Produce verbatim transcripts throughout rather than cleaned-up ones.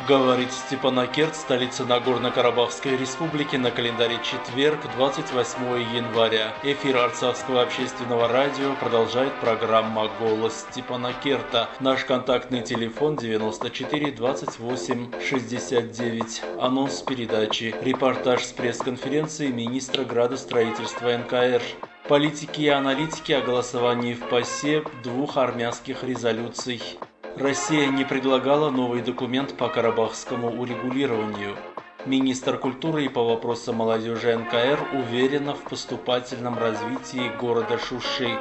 Говорит Степанакерт, столица Нагорно-Карабахской республики, на календаре четверг, двадцать восьмое января. Эфир Арцахского общественного радио продолжает программа «Голос Степанакерта». Наш контактный телефон девяносто четыре двадцать восемь шестьдесят девять. Анонс передачи. Репортаж с пресс-конференции министра градостроительства эн ка эр. Политики и аналитики о голосовании в ПАСЕ двух армянских резолюций. Россия не предлагала новый документ по карабахскому урегулированию. Министр культуры и по вопросам молодежи эн ка эр уверена в поступательном развитии города Шуши.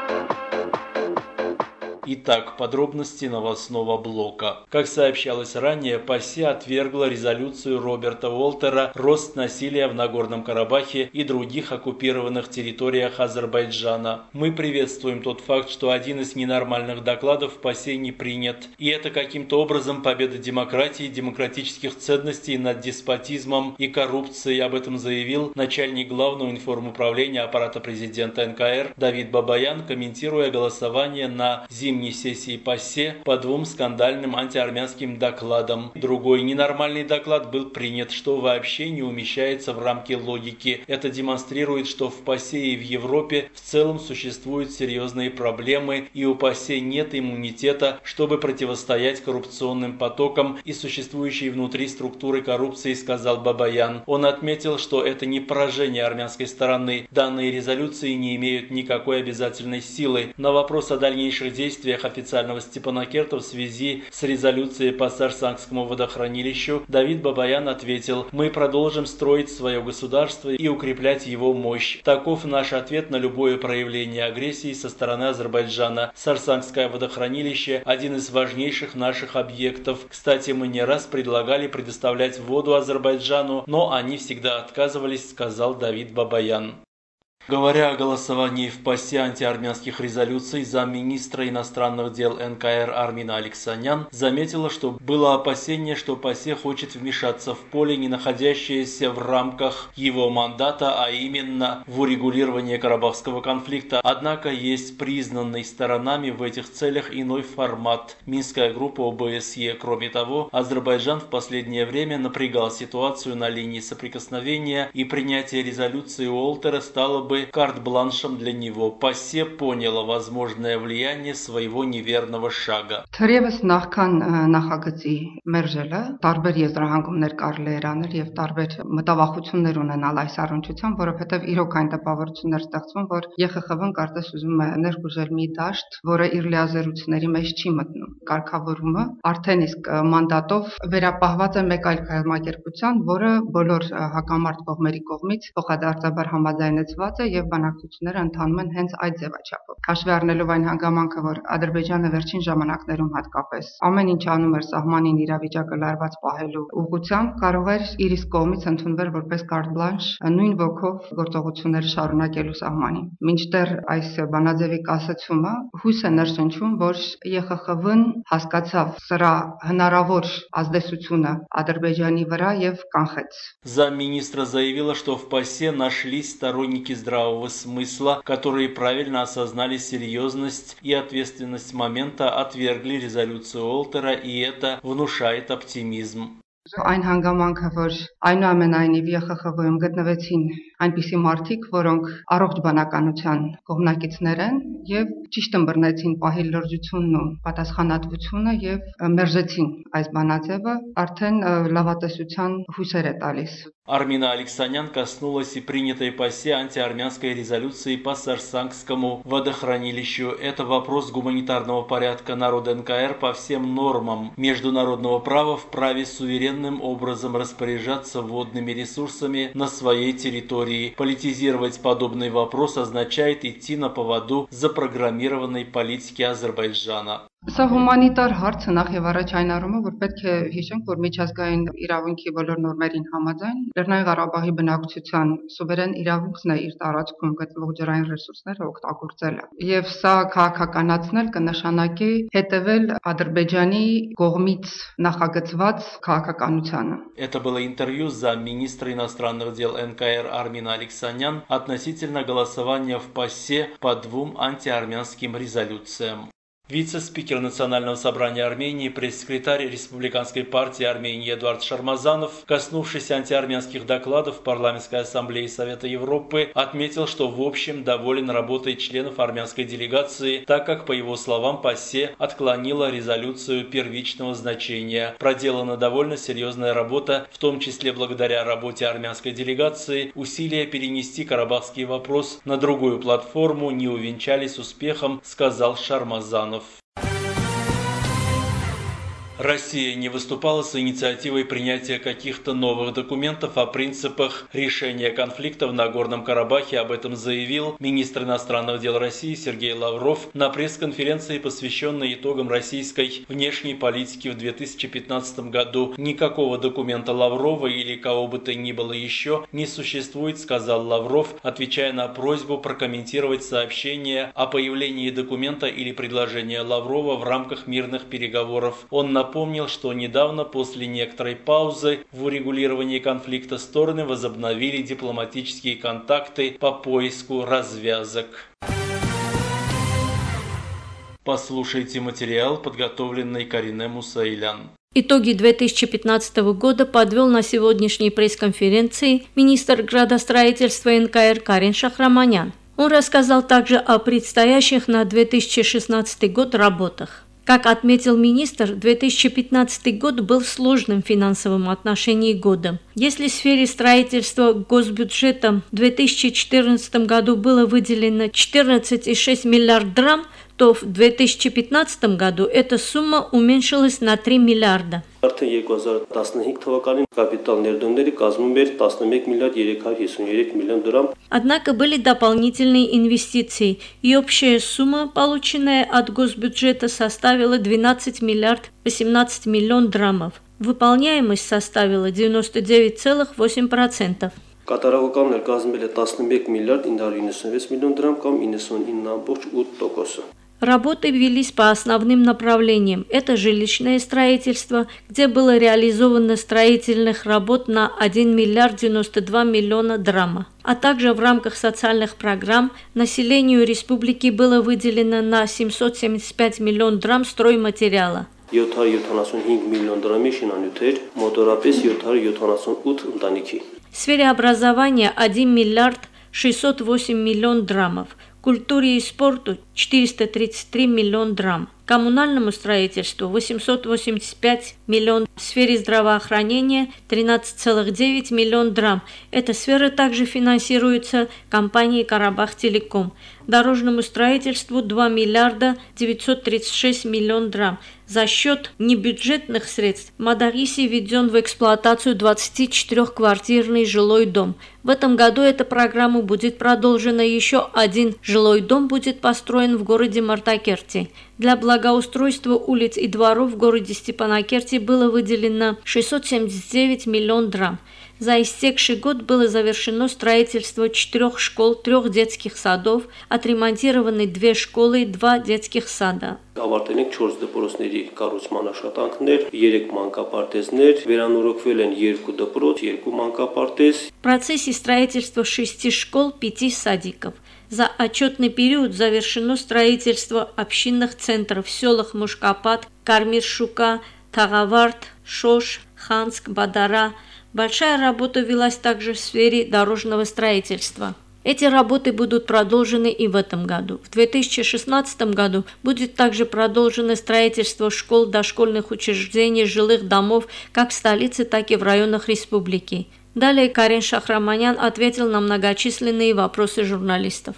Итак, подробности новостного блока. Как сообщалось ранее, ПАСЕ отвергла резолюцию Роберта Уолтера «Рост насилия в Нагорном Карабахе и других оккупированных территориях Азербайджана». Мы приветствуем тот факт, что один из ненормальных докладов в ПАСЕ не принят. И это каким-то образом победа демократии, демократических ценностей над деспотизмом и коррупцией. Об этом заявил начальник главного информуправления аппарата президента эн ка эр Давид Бабаян, комментируя голосование на зимней сессии ПАСЕ по двум скандальным антиармянским докладам. Другой ненормальный доклад был принят, что вообще не умещается в рамки логики. Это демонстрирует, что в ПАСЕ и в Европе в целом существуют серьезные проблемы, и у ПАСЕ нет иммунитета, чтобы противостоять коррупционным потокам и существующей внутри структуры коррупции, сказал Бабаян. Он отметил, что это не поражение армянской стороны. Данные резолюции не имеют никакой обязательной силы. На вопрос о дальнейших действиях официального Степанакерта в связи с резолюцией по Сарсангскому водохранилищу Давид Бабаян ответил: «Мы продолжим строить свое государство и укреплять его мощь. Таков наш ответ на любое проявление агрессии со стороны Азербайджана. Сарсангское водохранилище – один из важнейших наших объектов. Кстати, мы не раз предлагали предоставлять воду Азербайджану, но они всегда отказывались», сказал Давид Бабаян. Говоря о голосовании в ПАСЕ антиармянских резолюций, замминистра иностранных дел эн ка эр Армина Алексанян заметила, что было опасение, что ПАСЕ хочет вмешаться в поле, не находящееся в рамках его мандата, а именно в урегулирование карабахского конфликта. Однако есть признанный сторонами в этих целях иной формат – Минская группа о бэ эс е. Кроме того, Азербайджан в последнее время напрягал ситуацию на линии соприкосновения, и принятие резолюции Уолтера стало бы карт-бланшем для него. ПАСЕ поняла возможное влияние своего неверного шага. Թերևս նախքան նախագծի մերժելը տարբեր եզրահանգումներ կարելի էր անել եւ տարբեր մտավախություններ ունենալ այս առնչությամբ, որովհետեւ իրոք այն տպավորություններ ստեղծվում, որ ԵԽԽՎ-ն կարծես ուզում է ներգուժել մի դաշտ, որը իր լիազերությունների մեջ չի մտնում։ Կարգավորումը արդեն իսկ մանդատով վերապահված է մեկ այլ կազմակերպության, որը բոլոր հակամարտ կողմերի կողմից փոխադարձաբար համաձայնեցված եւ բանակցությունները ընթանում են հենց այդ ձևաչափով։ Հաշվի առնելով այն հանգամանքը, որ Ադրբեջանը վերջին ժամանակներում հատկապես ամեն ինչ անում էր սահմանին իրավիճակը լարված պահելու ուղղությամբ, կարող էր իր իսկ կողմից ընդունվել որպես կարտ բլանշ նույն ոգով գործողությունները շարունակելու սահմանին։ Մինչդեռ այս բանաձևի կասեցումը հույս է ներշնչում, որ ԵԽԽՎ-ն հասկացավ սրա հնարավոր ազդեցությունը Ադրբեջանի վրա եւ կանխեց։ Замминистра заявила, что в ПАСЕ нашлись сторонники здравого смысла, которые правильно осознали серьезность и ответственность момента, отвергли резолюцию Уолтера, и это внушает оптимизм. Այն հանգամանքը, որ այնուամենայնիվ ԵԽԽՎ-ում գտնվեցին այնպիսի մարդիկ, որոնք առողջ բանականության կողմնակիցներ են եւ ճիշտ ըմբռնեցին պահի լրջությունն ու պատասխանատվությունը եւ մերժեցին այս բանաձևը, արդեն լավատեսության հույսեր է տալիս։ Армина Алексанян коснулась и принятой ПАСЕ антиармянской резолюции по Сарсангскому водохранилищу. Это вопрос гуманитарного порядка народа эн ка эр по всем нормам международного права, вправе суверенным образом распоряжаться водными ресурсами на своей территории. Политизировать подобный вопрос означает идти на поводу запрограммированной политики Азербайджана. Սա հումանիտար հարց է նախ եւ առաջ այն առումով, որ պետք է հիշենք, որ միջազգային իրավունքի բոլոր նորմերին համաձայն Լեռնային Ղարաբաղի բնակչության սուվերեն իրավունքն է իր տարածքում գտնվող ջրային ռեսուրսները օգտագործելը։ Եվ սա քաղաքականացնել կնշանակի հետևել Ադրբեջանի կողմից նախագծված քաղաքականությանը։ Это было интервью замминистра иностранных дел эн ка эр Армина Алексанян относительно голосования в ПАСЕ по двум антиармянским резолюциям. Вице-спикер Национального собрания Армении, пресс-секретарь Республиканской партии Армении Эдуард Шармазанов, коснувшись антиармянских докладов в Парламентской ассамблее Совета Европы, отметил, что в общем доволен работой членов армянской делегации, так как, по его словам, ПАСЕ отклонила резолюцию первичного значения. Проделана довольно серьезная работа, в том числе благодаря работе армянской делегации. Усилия перенести карабахский вопрос на другую платформу не увенчались успехом, сказал Шармазанов. Россия не выступала с инициативой принятия каких-то новых документов о принципах решения конфликта в Нагорном Карабахе. Об этом заявил министр иностранных дел России Сергей Лавров на пресс-конференции, посвященной итогам российской внешней политики в две тысячи пятнадцатом году. Никакого документа Лаврова или кого бы то ни было еще не существует, сказал Лавров, отвечая на просьбу прокомментировать сообщение о появлении документа или предложения Лаврова в рамках мирных переговоров. Он напомнил, Напомнил, что недавно, после некоторой паузы в урегулировании конфликта, стороны возобновили дипломатические контакты по поиску развязок. Послушайте материал, подготовленный Карине Мусаилян. Итоги две тысячи пятнадцатого года подвел на сегодняшней пресс-конференции министр градостроительства эн ка эр Карин Шахраманян. Он рассказал также о предстоящих на две тысячи шестнадцатый год работах. Как отметил министр, две тысячи пятнадцатый год был сложным в финансовом отношении годом. Если в сфере строительства госбюджетом в две тысячи четырнадцатом году было выделено четырнадцать целых шесть десятых миллиарда драм, то в две тысячи пятнадцатом году эта сумма уменьшилась на три миллиарда. Արդեն երկու հազար տասնհինգ թվականին կապիտալ ներդրումների կազմում էր տասնմեկ միլիարդ երեք հարյուր հիսուներեք միլիոն դրամ. Однако были дополнительные инвестиции, и общая сумма, полученная от госбюджета, составила двенадцать миллиардов восемнадцать миллионов драмов. Выполняемость составила девяносто девять целых восемь десятых процента. Կատարողականն էլ կազմել է տասնմեկ միլիարդ ինը հարյուր իննսունվեց միլիոն դրամ կամ իննսունինը ամբողջ ութ տոկոսը. Работы велись по основным направлениям. Это жилищное строительство, где было реализовано строительных работ на один миллиард девяносто два миллиона драма. А также в рамках социальных программ населению республики было выделено на семьсот семьдесят пять миллионов драм стройматериала. յոթ հարյուր յոթանասունհինգ միլիոն դրամի շինանյութ էր, մոտորապես յոթ հարյուր յոթանասունութ ընտանիքի. В сфере образования один миллиард шестьсот восемь миллионов драмов. Культуре и спорту четыреста тридцать три миллиона драм, коммунальному строительству восемьсот восемьдесят пять миллионов, в сфере здравоохранения тринадцать целых девять десятых миллиона драм. Эта сфера также финансируется компанией «Карабах-Телеком». Дорожному строительству два миллиарда девятьсот тридцать шесть миллионов драм. За счет небюджетных средств в Мадарисе введен в эксплуатацию двадцатичетырёхквартирный жилой дом. В этом году эта программа будет продолжена, еще один жилой дом будет построен в городе Мартакерти. Для благоустройства улиц и дворов в городе Степанакерти было выделено шестьсот семьдесят девять миллионов драм. За истекший год было завершено строительство четырех школ, трех детских садов, отремонтированы две школы и два детских сада. Ավարտել ենք չորս դպրոցների կառուցման աշխատանքներ, երեք մանկապարտեզներ, վերանորոգվել են երկու դպրոց, երկու մանկապարտեզ. В процессе строительства шести школ, пяти садиков. За отчетный период завершено строительство общинных центров в селах Мушкапат, Кармир-Шука, Тагаварт, Шош, Ханск, Бадара. Большая работа велась также в сфере дорожного строительства. Эти работы будут продолжены и в этом году. В две тысячи шестнадцатом году будет также продолжено строительство школ, дошкольных учреждений, жилых домов как в столице, так и в районах республики. Далее Карин Шахраманян ответил на многочисленные вопросы журналистов.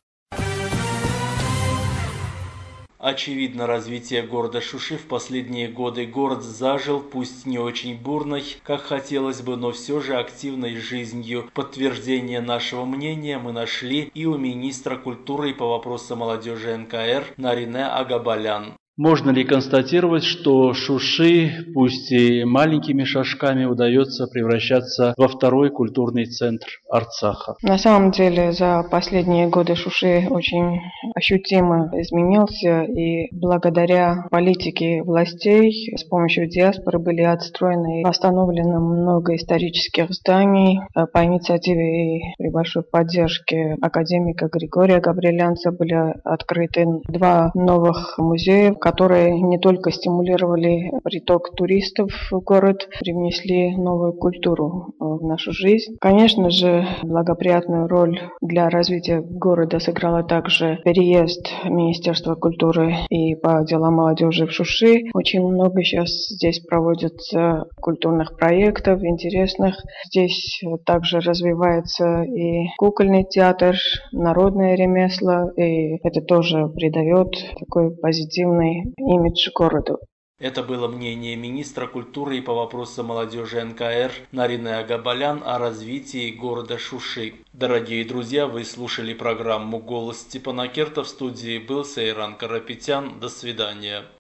Очевидно развитие города Шуши в последние годы. Город зажил, пусть не очень бурной, как хотелось бы, но все же активной жизнью. Подтверждение нашего мнения мы нашли и у министра культуры по вопросам молодежи эн ка эр Нарине Агабалян. Можно ли констатировать, что Шуши, пусть и маленькими шажками, удается превращаться во второй культурный центр Арцаха? На самом деле за последние годы Шуши очень ощутимо изменился, и благодаря политике властей с помощью диаспоры были отстроены и восстановлены много исторических зданий. По инициативе и при большой поддержке академика Григория Габрилянца были открыты два новых музея, которые не только стимулировали приток туристов в город, привнесли новую культуру в нашу жизнь. Конечно же, благоприятную роль для развития города сыграла также переезд Министерства культуры и по делам молодежи в Шуши. Очень много сейчас здесь проводится культурных проектов интересных. Здесь также развивается и кукольный театр, народное ремесло, и это тоже придает такой позитивный имидж городу. Это было мнение министра культуры и по вопросам молодежи эн ка эр Нарины Агабалян о развитии города Шуши. Дорогие друзья, вы слушали программу «Голос Степана Керта». В студии был Сейран Карапетян. До свидания.